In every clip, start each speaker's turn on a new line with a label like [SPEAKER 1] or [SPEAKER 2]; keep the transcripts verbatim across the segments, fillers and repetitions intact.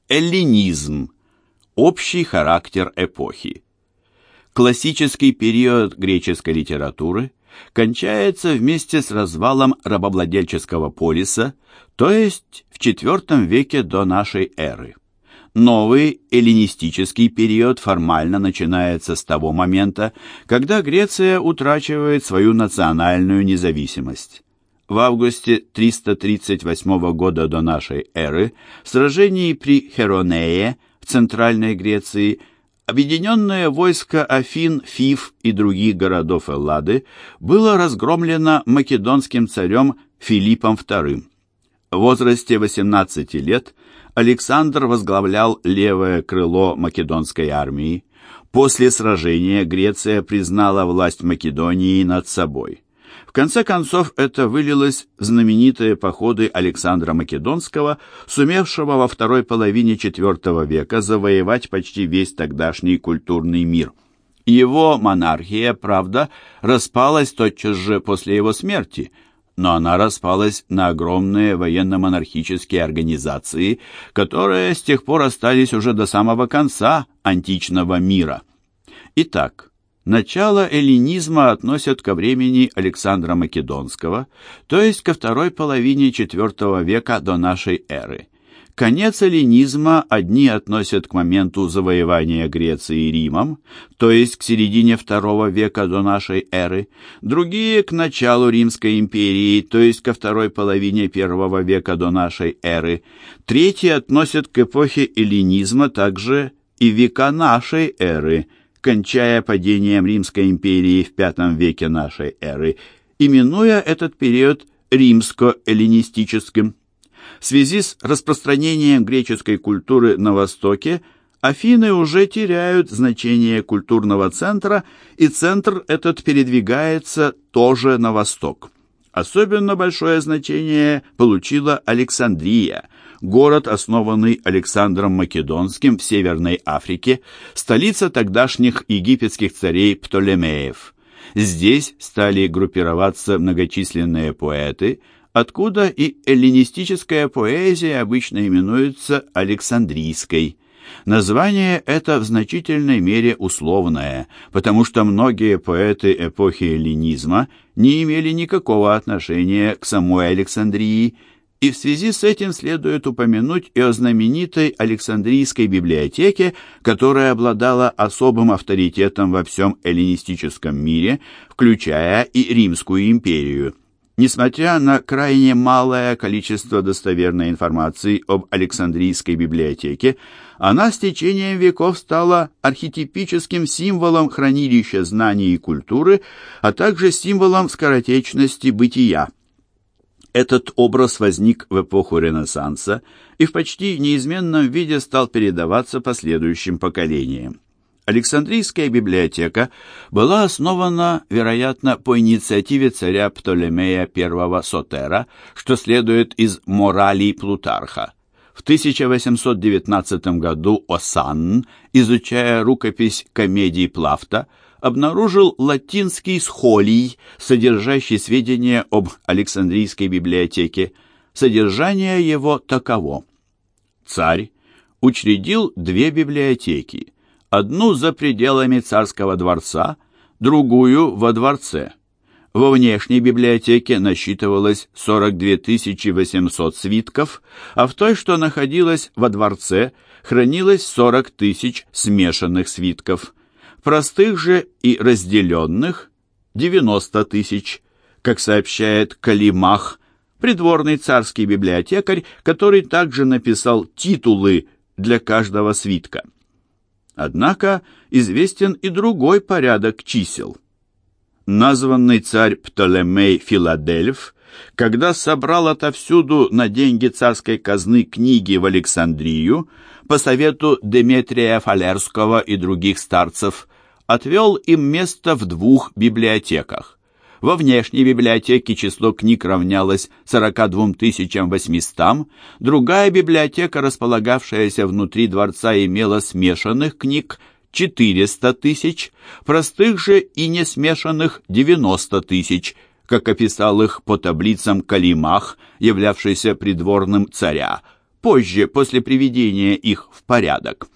[SPEAKER 1] Эллинизм. Общий характер эпохи. Классический период греческой литературы кончается вместе с развалом рабовладельческого полиса, то есть в четвёртом веке до нашей эры. Новый эллинистический период формально начинается с того момента, когда Греция утрачивает свою национальную независимость. В августе триста тридцать восьмого года до нашей эры в сражении при Херонее в Центральной Греции объединенное войско Афин, Фив и других городов Эллады было разгромлено македонским царем Филиппом вторым. В возрасте восемнадцати лет Александр возглавлял левое крыло македонской армии. После сражения Греция признала власть Македонии над собой. В конце концов, это вылилось в знаменитые походы Александра Македонского, сумевшего во второй половине четвёртого века завоевать почти весь тогдашний культурный мир. Его монархия, правда, распалась тотчас же после его смерти, но она распалась на огромные военно-монархические организации, которые с тех пор остались уже до самого конца античного мира. Итак, начало эллинизма относят ко времени Александра Македонского, то есть ко второй половине четвёртого века до нашей эры. Конец эллинизма одни относят к моменту завоевания Греции Римом, то есть к середине второго века до нашей эры, другие к началу Римской империи, то есть ко второй половине первого века до нашей эры, третьи относят к эпохе эллинизма также и века нашей эры, кончая падением Римской империи в пятом веке нашей эры, именуя этот период римско-эллинистическим. В связи с распространением греческой культуры на Востоке Афины уже теряют значение культурного центра, и центр этот передвигается тоже на восток. Особенно большое значение получила Александрия, город, основанный Александром Македонским в Северной Африке, столица тогдашних египетских царей Птолемеев. Здесь стали группироваться многочисленные поэты, откуда и эллинистическая поэзия обычно именуется Александрийской. Название это в значительной мере условное, потому что многие поэты эпохи эллинизма не имели никакого отношения к самой Александрии, и в связи с этим следует упомянуть и о знаменитой Александрийской библиотеке, которая обладала особым авторитетом во всем эллинистическом мире, включая и Римскую империю. Несмотря на крайне малое количество достоверной информации об Александрийской библиотеке, она с течением веков стала архетипическим символом хранилища знаний и культуры, а также символом скоротечности бытия. Этот образ возник в эпоху Ренессанса и в почти неизменном виде стал передаваться последующим поколениям. Александрийская библиотека была основана, вероятно, по инициативе царя Птолемея I Сотера, что следует из «Моралий» Плутарха. В тысяча восемьсот девятнадцатом году Осанн, изучая рукопись комедий Плафта, обнаружил латинский схолий, содержащий сведения об Александрийской библиотеке. Содержание его таково. Царь учредил две библиотеки, одну за пределами царского дворца, другую во дворце. Во внешней библиотеке насчитывалось сорок две тысячи восемьсот свитков, а в той, что находилась во дворце, хранилось сорок тысяч смешанных свитков. Простых же и разделенных – девяносто тысяч, как сообщает Калимах, придворный царский библиотекарь, который также написал титулы для каждого свитка. Однако известен и другой порядок чисел. Названный царь Птолемей Филадельф, когда собрал отовсюду на деньги царской казны книги в Александрию, по совету Деметрия Фалерского и других старцев, отвел им место в двух библиотеках. Во внешней библиотеке число книг равнялось сорока двум тысячам восьмистам, другая библиотека, располагавшаяся внутри дворца, имела смешанных книг четыреста тысяч, простых же и не смешанных девяносто тысяч, как описал их по таблицам Калимах, являвшийся придворным царя, позже, после приведения их в порядок.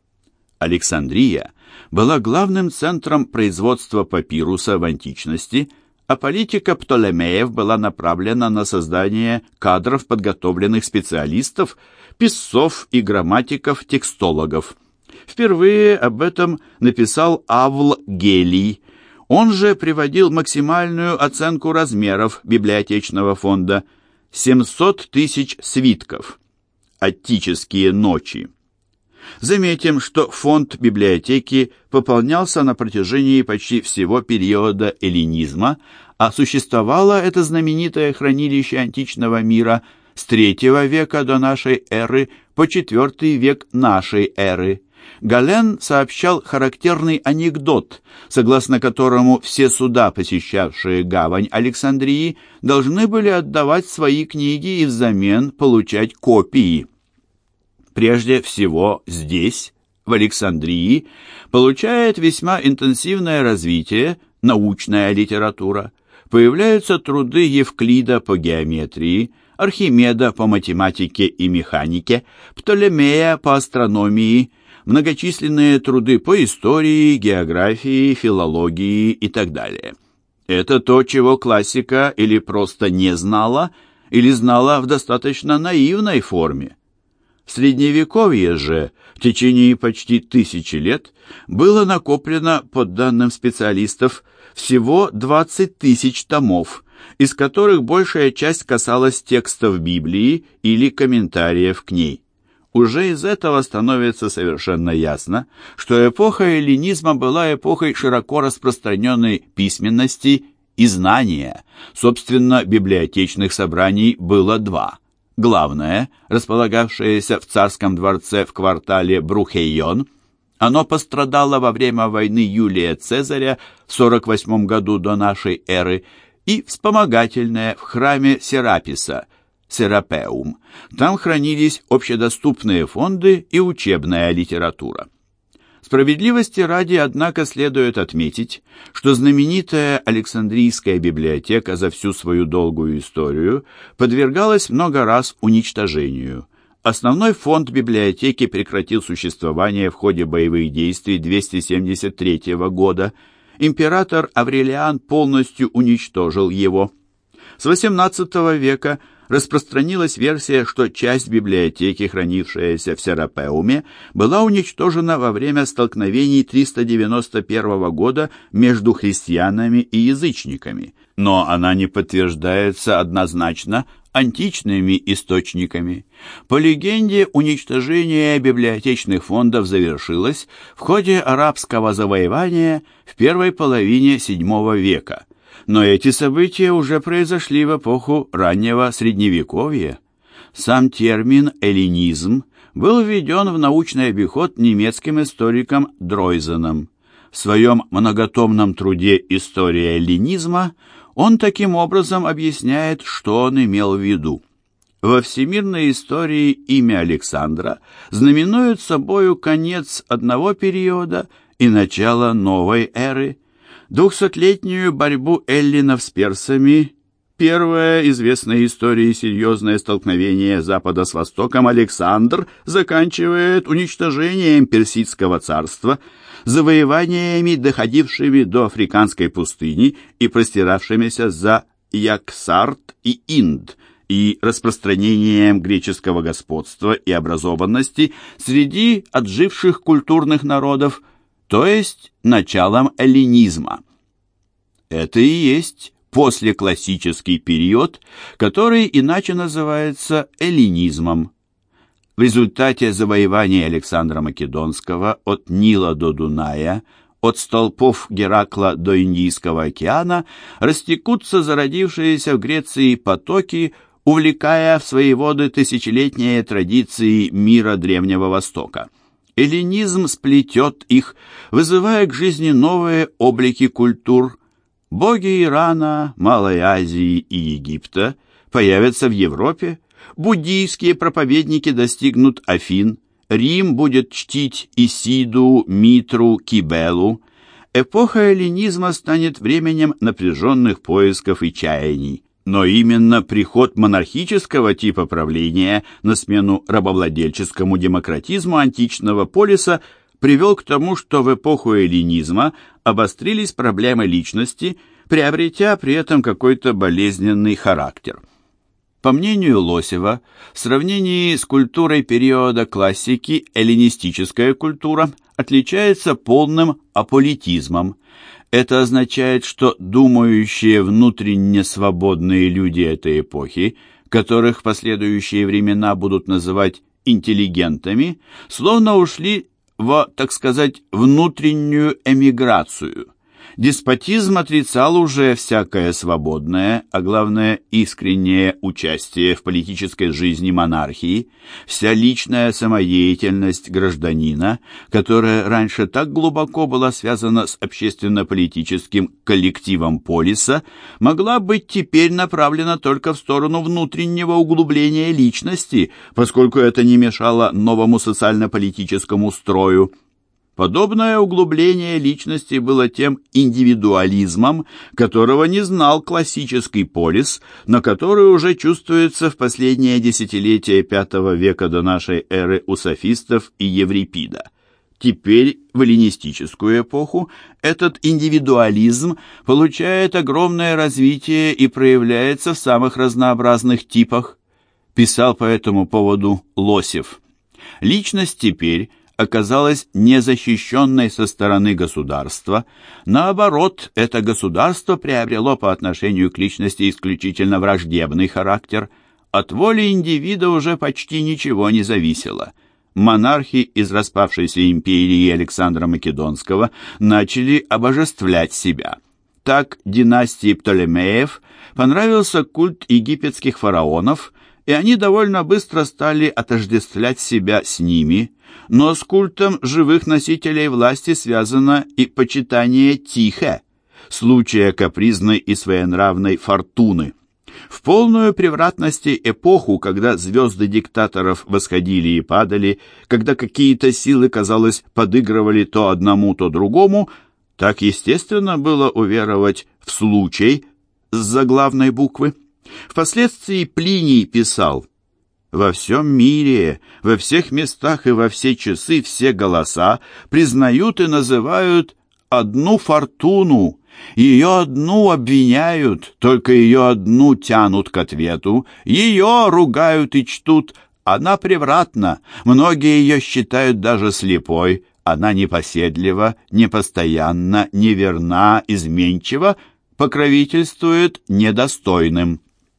[SPEAKER 1] Александрия была главным центром производства папируса в античности, а политика Птолемеев была направлена на создание кадров подготовленных специалистов, писцов и грамматиков-текстологов. Впервые об этом написал Авл Гелий. Он же приводил максимальную оценку размеров библиотечного фонда – семьсот тысяч свитков. Аттические ночи. Заметим, что фонд библиотеки пополнялся на протяжении почти всего периода эллинизма, а существовало это знаменитое хранилище античного мира с третьего века до нашей эры по четвертый век нашей эры. Гален сообщал характерный анекдот, согласно которому все суда, посещавшие гавань Александрии, должны были отдавать свои книги и взамен получать копии. Прежде всего здесь, в Александрии, получает весьма интенсивное развитие научная литература. Появляются труды Евклида по геометрии, Архимеда по математике и механике, Птолемея по астрономии, многочисленные труды по истории, географии, филологии и так далее. Это то, чего классика или просто не знала, или знала в достаточно наивной форме. В Средневековье же в течение почти тысячи лет было накоплено, по данным специалистов, всего двадцать тысяч томов, из которых большая часть касалась текстов Библии или комментариев к ней. Уже из этого становится совершенно ясно, что эпоха эллинизма была эпохой широко распространенной письменности и знания. Собственно, библиотечных собраний было два. Главное, располагавшееся в царском дворце в квартале Брухейон, оно пострадало во время войны Юлия Цезаря в сорок восьмом году до нашей эры, и вспомогательное в храме Сераписа, Серапеум. Там хранились общедоступные фонды и учебная литература. Справедливости ради, однако, следует отметить, что знаменитая Александрийская библиотека за всю свою долгую историю подвергалась много раз уничтожению. Основной фонд библиотеки прекратил существование в ходе боевых действий двести семьдесят третьего года. Император Аврелиан полностью уничтожил его. С восемнадцатого века распространилась версия, что часть библиотеки, хранившаяся в Серапеуме, была уничтожена во время столкновений триста девяносто первого года между христианами и язычниками, но она не подтверждается однозначно античными источниками. По легенде, уничтожение библиотечных фондов завершилось в ходе арабского завоевания в первой половине седьмого века. Но эти события уже произошли в эпоху раннего Средневековья. Сам термин «эллинизм» был введен в научный обиход немецким историком Дройзеном. В своем многотомном труде «История эллинизма» он таким образом объясняет, что он имел в виду. Во всемирной истории имя Александра знаменует собою конец одного периода и начало новой эры. Двухсотлетнюю борьбу эллинов с персами, первое известное истории серьезное столкновение Запада с Востоком, Александр заканчивает уничтожением Персидского царства, завоеваниями, доходившими до Африканской пустыни и простиравшимися за Яксарт и Инд, и распространением греческого господства и образованности среди отживших культурных народов, то есть началом эллинизма. Это и есть послеклассический период, который иначе называется эллинизмом. В результате завоевания Александра Македонского от Нила до Дуная, от столпов Геракла до Индийского океана растекутся зародившиеся в Греции потоки, увлекая в свои воды тысячелетние традиции мира Древнего Востока. Эллинизм сплетет их, вызывая к жизни новые облики культур. Боги Ирана, Малой Азии и Египта появятся в Европе, буддийские проповедники достигнут Афин, Рим будет чтить Исиду, Митру, Кибелу. Эпоха эллинизма станет временем напряженных поисков и чаяний. Но именно приход монархического типа правления на смену рабовладельческому демократизму античного полиса привел к тому, что в эпоху эллинизма обострились проблемы личности, приобретя при этом какой-то болезненный характер. По мнению Лосева, в сравнении с культурой периода классики эллинистическая культура отличается полным аполитизмом. Это означает, что думающие внутренне свободные люди этой эпохи, которых в последующие времена будут называть интеллигентами, словно ушли в, так сказать, внутреннюю эмиграцию. Деспотизм отрицал уже всякое свободное, а главное искреннее участие в политической жизни монархии, вся личная самодеятельность гражданина, которая раньше так глубоко была связана с общественно-политическим коллективом полиса, могла быть теперь направлена только в сторону внутреннего углубления личности, поскольку это не мешало новому социально-политическому строю. Подобное углубление личности было тем индивидуализмом, которого не знал классический полис, но который уже чувствуется в последние десятилетия пятого века до нашей эры у софистов и Еврипида. Теперь, в эллинистическую эпоху, этот индивидуализм получает огромное развитие и проявляется в самых разнообразных типах. Писал по этому поводу Лосев. Личность теперь оказалась незащищенной со стороны государства. Наоборот, это государство приобрело по отношению к личности исключительно враждебный характер. От воли индивида уже почти ничего не зависело. Монархи из распавшейся империи Александра Македонского начали обожествлять себя. Так династии Птолемеев понравился культ египетских фараонов, и они довольно быстро стали отождествлять себя с ними, но с культом живых носителей власти связано и почитание Тихе, случая капризной и своенравной фортуны. В полную превратности эпоху, когда звезды диктаторов восходили и падали, когда какие-то силы, казалось, подыгрывали то одному, то другому, так естественно было уверовать в случай с заглавной буквы. Впоследствии Плиний писал: «Во всем мире, во всех местах и во все часы все голоса признают и называют одну фортуну, ее одну обвиняют, только ее одну тянут к ответу, ее ругают и чтут, она превратна, многие ее считают даже слепой, она непоседлива, непостоянна, неверна, изменчива, покровительствует недостойным».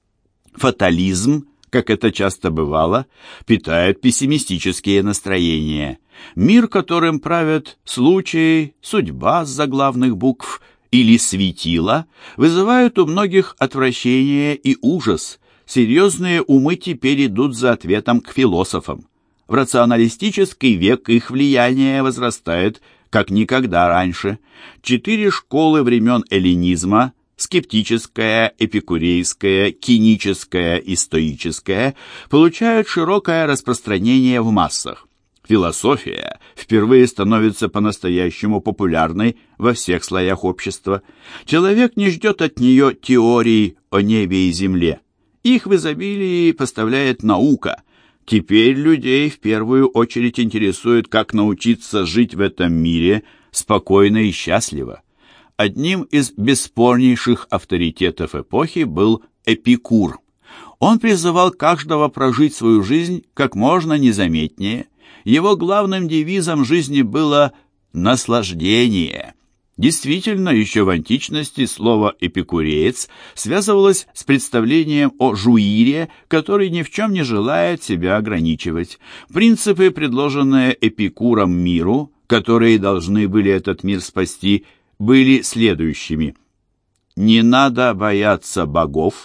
[SPEAKER 1] Фатализм, как это часто бывало, питает пессимистические настроения. Мир, которым правят случай, судьба с заглавных букв или светило, вызывают у многих отвращение и ужас. Серьезные умы теперь идут за ответом к философам. В рационалистический век их влияние возрастает, как никогда раньше. Четыре школы времен эллинизма — скептическая, эпикурейская, киническая и стоическая — получают широкое распространение в массах. Философия впервые становится по-настоящему популярной во всех слоях общества. Человек не ждет от нее теорий о небе и земле. Их в изобилии поставляет наука. Теперь людей в первую очередь интересует, как научиться жить в этом мире спокойно и счастливо. Одним из бесспорнейших авторитетов эпохи был Эпикур. Он призывал каждого прожить свою жизнь как можно незаметнее. Его главным девизом жизни было «наслаждение». Действительно, еще в античности слово «эпикуреец» связывалось с представлением о жуире, который ни в чем не желает себя ограничивать. Принципы, предложенные Эпикуром миру, которые должны были этот мир спасти, были следующими: не надо бояться богов,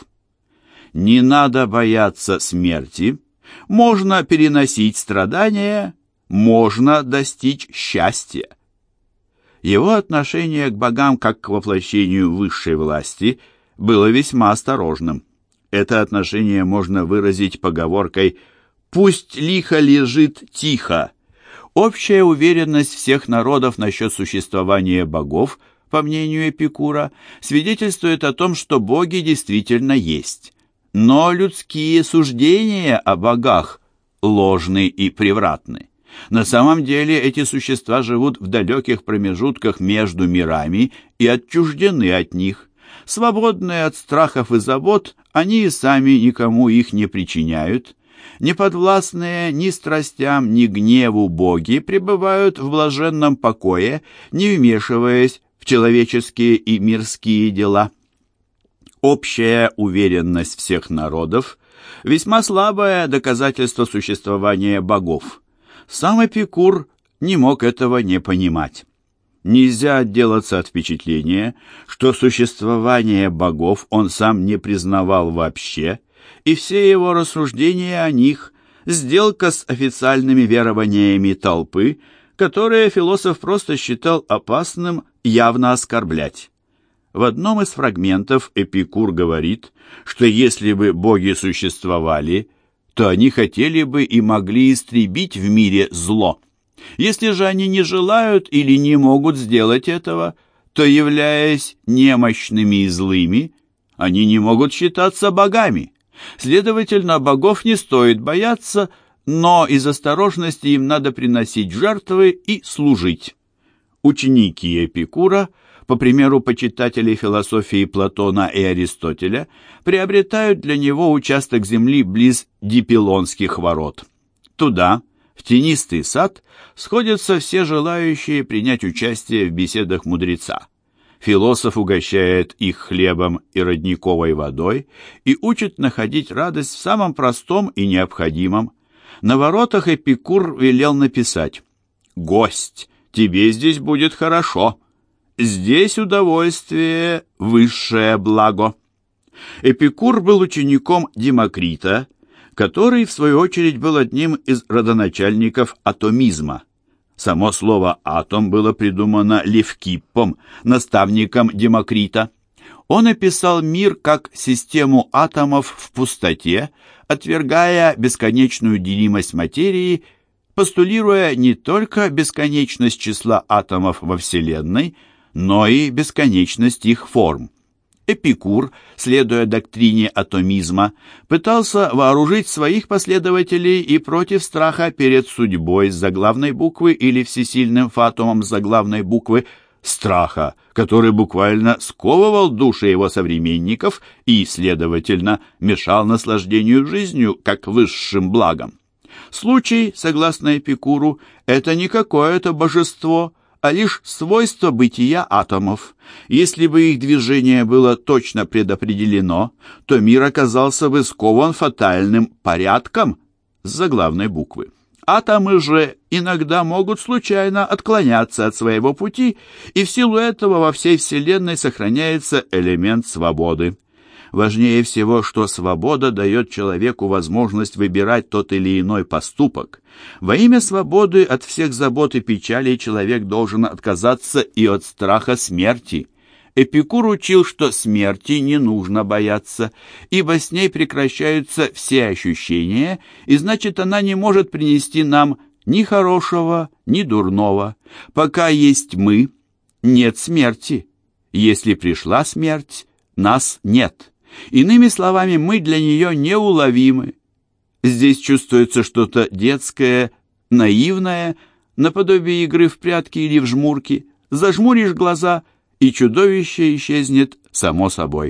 [SPEAKER 1] не надо бояться смерти, можно переносить страдания, можно достичь счастья. Его отношение к богам как к воплощению высшей власти было весьма осторожным. Это отношение можно выразить поговоркой «пусть лихо лежит тихо». Общая уверенность всех народов насчет существования богов по мнению Эпикура, свидетельствует о том, что боги действительно есть. Но людские суждения о богах ложны и превратны. На самом деле эти существа живут в далеких промежутках между мирами и отчуждены от них. Свободные от страхов и забот, они и сами никому их не причиняют. Неподвластные ни страстям, ни гневу боги пребывают в блаженном покое, не вмешиваясь в человеческие и мирские дела. Общая уверенность всех народов – весьма слабое доказательство существования богов. Сам Эпикур не мог этого не понимать. Нельзя отделаться от впечатления, что существование богов он сам не признавал вообще, и все его рассуждения о них – сделка с официальными верованиями толпы, которые философ просто считал опасным явно оскорблять. В одном из фрагментов Эпикур говорит, что если бы боги существовали, то они хотели бы и могли истребить в мире зло. Если же они не желают или не могут сделать этого, то, являясь немощными и злыми, они не могут считаться богами. Следовательно, богов не стоит бояться, но из осторожности им надо приносить жертвы и служить. Ученики Эпикура, по примеру почитателей философии Платона и Аристотеля, приобретают для него участок земли близ Дипилонских ворот. Туда, в тенистый сад, сходятся все желающие принять участие в беседах мудреца. Философ угощает их хлебом и родниковой водой и учит находить радость в самом простом и необходимом. На воротах Эпикур велел написать: «Гость, тебе здесь будет хорошо. Здесь удовольствие – высшее благо». Эпикур был учеником Демокрита, который, в свою очередь, был одним из родоначальников атомизма. Само слово «атом» было придумано Левкиппом, наставником Демокрита. Он описал мир как систему атомов в пустоте, отвергая бесконечную делимость материи, постулируя не только бесконечность числа атомов во Вселенной, но и бесконечность их форм. Эпикур, следуя доктрине атомизма, пытался вооружить своих последователей и против страха перед судьбой с заглавной буквы или всесильным фатумом с заглавной буквы, страха, который буквально сковывал души его современников и, следовательно, мешал наслаждению жизнью как высшим благом. Случай, согласно Эпикуру, это не какое-то божество, а лишь свойство бытия атомов. Если бы их движение было точно предопределено, то мир оказался бы скован фатальным порядком с заглавной буквы. Атомы же иногда могут случайно отклоняться от своего пути, и в силу этого во всей Вселенной сохраняется элемент свободы. Важнее всего, что свобода дает человеку возможность выбирать тот или иной поступок. Во имя свободы от всех забот и печалей человек должен отказаться и от страха смерти. Эпикур учил, что смерти не нужно бояться, ибо с ней прекращаются все ощущения, и значит, она не может принести нам ни хорошего, ни дурного. Пока есть мы, нет смерти. Если пришла смерть, нас нет. Иными словами, мы для нее неуловимы. Здесь чувствуется что-то детское, наивное, наподобие игры в прятки или в жмурки. Зажмуришь глаза, и чудовище исчезнет само собой.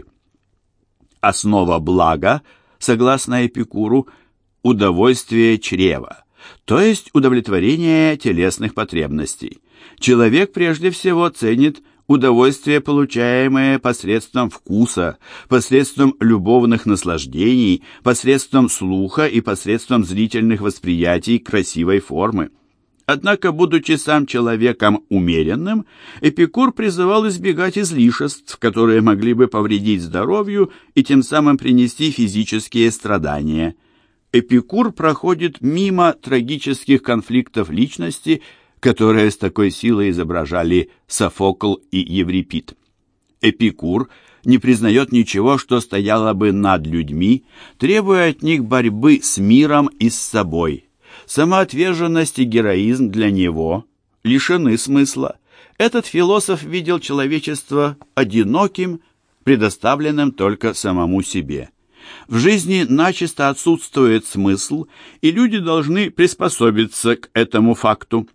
[SPEAKER 1] Основа блага, согласно Эпикуру, удовольствие чрева, то есть удовлетворение телесных потребностей. Человек прежде всего ценит удовольствие, получаемое посредством вкуса, посредством любовных наслаждений, посредством слуха и посредством зрительных восприятий красивой формы. Однако, будучи сам человеком умеренным, Эпикур призывал избегать излишеств, которые могли бы повредить здоровью и тем самым принести физические страдания. Эпикур проходит мимо трагических конфликтов личности, которые с такой силой изображали Софокл и Еврипид. Эпикур не признает ничего, что стояло бы над людьми, требуя от них борьбы с миром и с собой. Самоотверженность и героизм для него лишены смысла. Этот философ видел человечество одиноким, предоставленным только самому себе. В жизни начисто отсутствует смысл, и люди должны приспособиться к этому факту.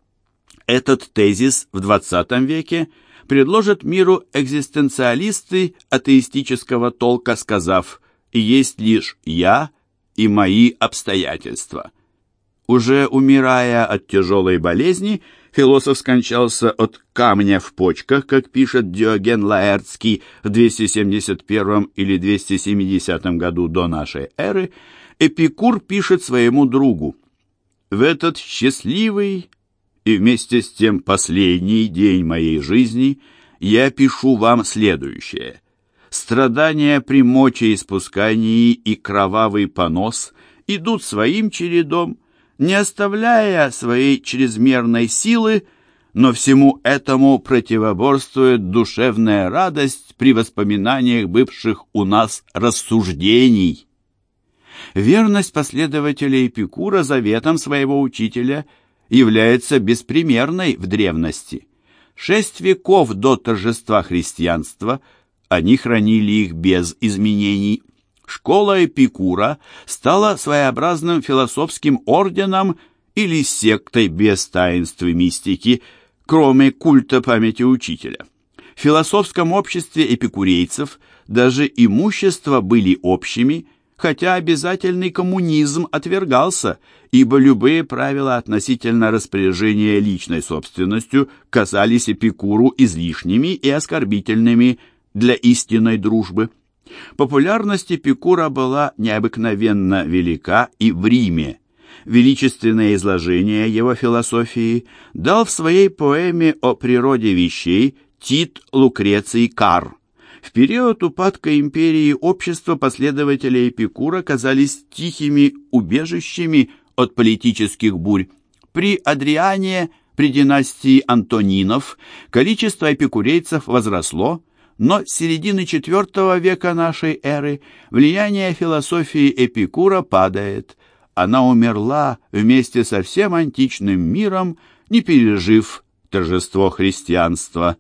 [SPEAKER 1] Этот тезис в двадцатом веке предложат миру экзистенциалисты атеистического толка, сказав: «Есть лишь я и мои обстоятельства». Уже умирая от тяжелой болезни, философ скончался от камня в почках, как пишет Диоген Лаэртский в двести семьдесят первом или двести семидесятом году до нашей эры. Эпикур пишет своему другу: «В этот счастливый и вместе с тем последний день моей жизни я пишу вам следующее. Страдания при мочеиспускании и кровавый понос идут своим чередом, не оставляя своей чрезмерной силы, но всему этому противоборствует душевная радость при воспоминаниях бывших у нас рассуждений». Верность последователей Эпикура заветом своего учителя является беспримерной в древности. Шесть веков до торжества христианства они хранили их без изменений. Школа Эпикура стала своеобразным философским орденом или сектой без таинств и мистики, кроме культа памяти учителя. В философском обществе эпикурейцев даже имущества были общими, хотя обязательный коммунизм отвергался, ибо любые правила относительно распоряжения личной собственностью казались Эпикуру излишними и оскорбительными для истинной дружбы. Популярность Эпикура была необыкновенно велика и в Риме. Величественное изложение его философии дал в своей поэме о природе вещей Тит Лукреций Кар. В период упадка империи общества последователей Эпикура казались тихими убежищами от политических бурь. При Адриане, при династии Антонинов, количество эпикурейцев возросло, но с середины четвертого века нашей эры влияние философии Эпикура падает. Она умерла вместе со всем античным миром, не пережив торжество христианства.